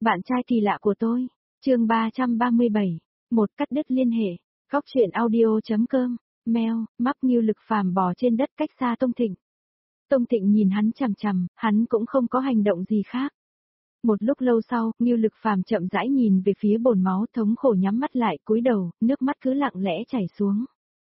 Bạn trai kỳ lạ của tôi. Chương 337. Một cắt đứt liên hệ. Góc truyện audio.com. Mail, mắc Ngưu Lực Phàm bò trên đất cách xa Tông Thịnh. Tông Thịnh nhìn hắn chằm chằm, hắn cũng không có hành động gì khác. Một lúc lâu sau, Ngưu Lực Phàm chậm rãi nhìn về phía bồn máu, thống khổ nhắm mắt lại, cúi đầu, nước mắt cứ lặng lẽ chảy xuống.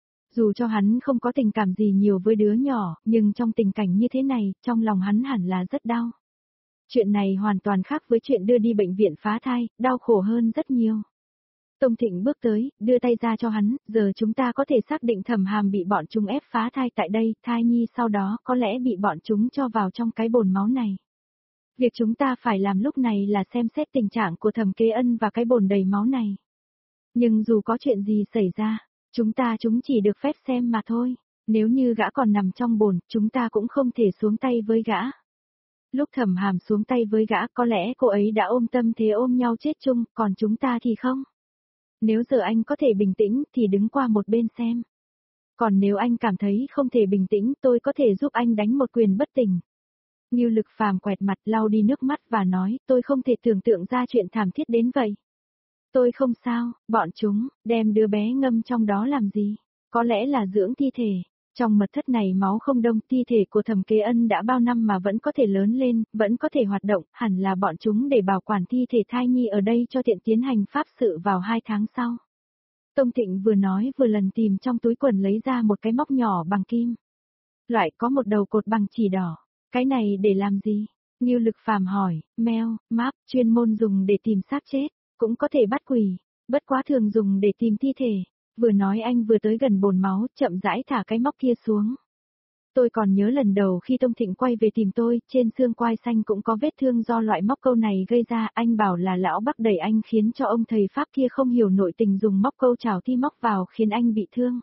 Dù cho hắn không có tình cảm gì nhiều với đứa nhỏ, nhưng trong tình cảnh như thế này, trong lòng hắn hẳn là rất đau. Chuyện này hoàn toàn khác với chuyện đưa đi bệnh viện phá thai, đau khổ hơn rất nhiều. Tông Thịnh bước tới, đưa tay ra cho hắn, giờ chúng ta có thể xác định Thẩm Hàm bị bọn chúng ép phá thai tại đây, thai nhi sau đó có lẽ bị bọn chúng cho vào trong cái bồn máu này. Việc chúng ta phải làm lúc này là xem xét tình trạng của Thẩm Kế Ân và cái bồn đầy máu này. Nhưng dù có chuyện gì xảy ra, chúng chỉ được phép xem mà thôi, nếu như gã còn nằm trong bồn, chúng ta cũng không thể xuống tay với gã. Lúc Thẩm Hàm xuống tay với gã có lẽ cô ấy đã ôm tâm thế ôm nhau chết chung, còn chúng ta thì không. Nếu giờ anh có thể bình tĩnh thì đứng qua một bên xem. Còn nếu anh cảm thấy không thể bình tĩnh tôi có thể giúp anh đánh một quyền bất tỉnh. Ngưu Lực Phàm quẹt mặt lau đi nước mắt và nói tôi không thể tưởng tượng ra chuyện thảm thiết đến vậy. Tôi không sao, bọn chúng, đem đứa bé ngâm trong đó làm gì? Có lẽ là dưỡng thi thể. Trong mật thất này máu không đông, thi thể của Thẩm Kế Ân đã bao năm mà vẫn có thể lớn lên, vẫn có thể hoạt động, hẳn là bọn chúng để bảo quản thi thể thai nhi ở đây cho tiện tiến hành pháp sự vào 2 tháng sau. Tông Thịnh vừa nói vừa lần tìm trong túi quần lấy ra một cái móc nhỏ bằng kim. Loại có một đầu cột bằng chỉ đỏ. Cái này để làm gì? Ngưu Lực Phàm hỏi, mail, map, chuyên môn dùng để tìm xác chết, cũng có thể bắt quỷ, bất quá thường dùng để tìm thi thể. Vừa nói anh vừa tới gần bồn máu, chậm rãi thả cái móc kia xuống. Tôi còn nhớ lần đầu khi Tông Thịnh quay về tìm tôi, trên xương quai xanh cũng có vết thương do loại móc câu này gây ra, anh bảo là lão Bắc đẩy anh khiến cho ông thầy Pháp kia không hiểu nội tình dùng móc câu chảo thi móc vào khiến anh bị thương.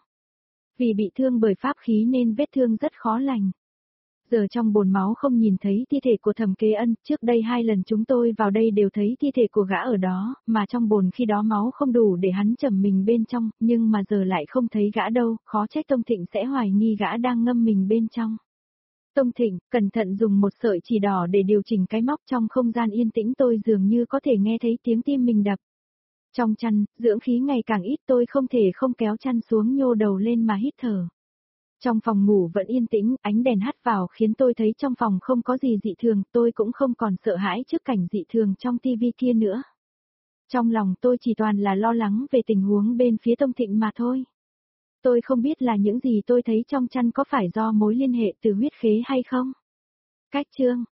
Vì bị thương bởi pháp khí nên vết thương rất khó lành. Giờ trong bồn máu không nhìn thấy thi thể của Thẩm Kế Ân, trước đây 2 lần chúng tôi vào đây đều thấy thi thể của gã ở đó, mà trong bồn khi đó máu không đủ để hắn chầm mình bên trong, nhưng mà giờ lại không thấy gã đâu, khó trách Tông Thịnh sẽ hoài nghi gã đang ngâm mình bên trong. Tông Thịnh, cẩn thận dùng một sợi chỉ đỏ để điều chỉnh cái móc trong không gian yên tĩnh tôi dường như có thể nghe thấy tiếng tim mình đập. Trong chăn, dưỡng khí ngày càng ít tôi không thể không kéo chăn xuống nhô đầu lên mà hít thở. Trong phòng ngủ vẫn yên tĩnh, ánh đèn hắt vào khiến tôi thấy trong phòng không có gì dị thường, tôi cũng không còn sợ hãi trước cảnh dị thường trong tivi kia nữa. Trong lòng tôi chỉ toàn là lo lắng về tình huống bên phía Tông Thịnh mà thôi. Tôi không biết là những gì tôi thấy trong chăn có phải do mối liên hệ từ huyết khế hay không. Cách chương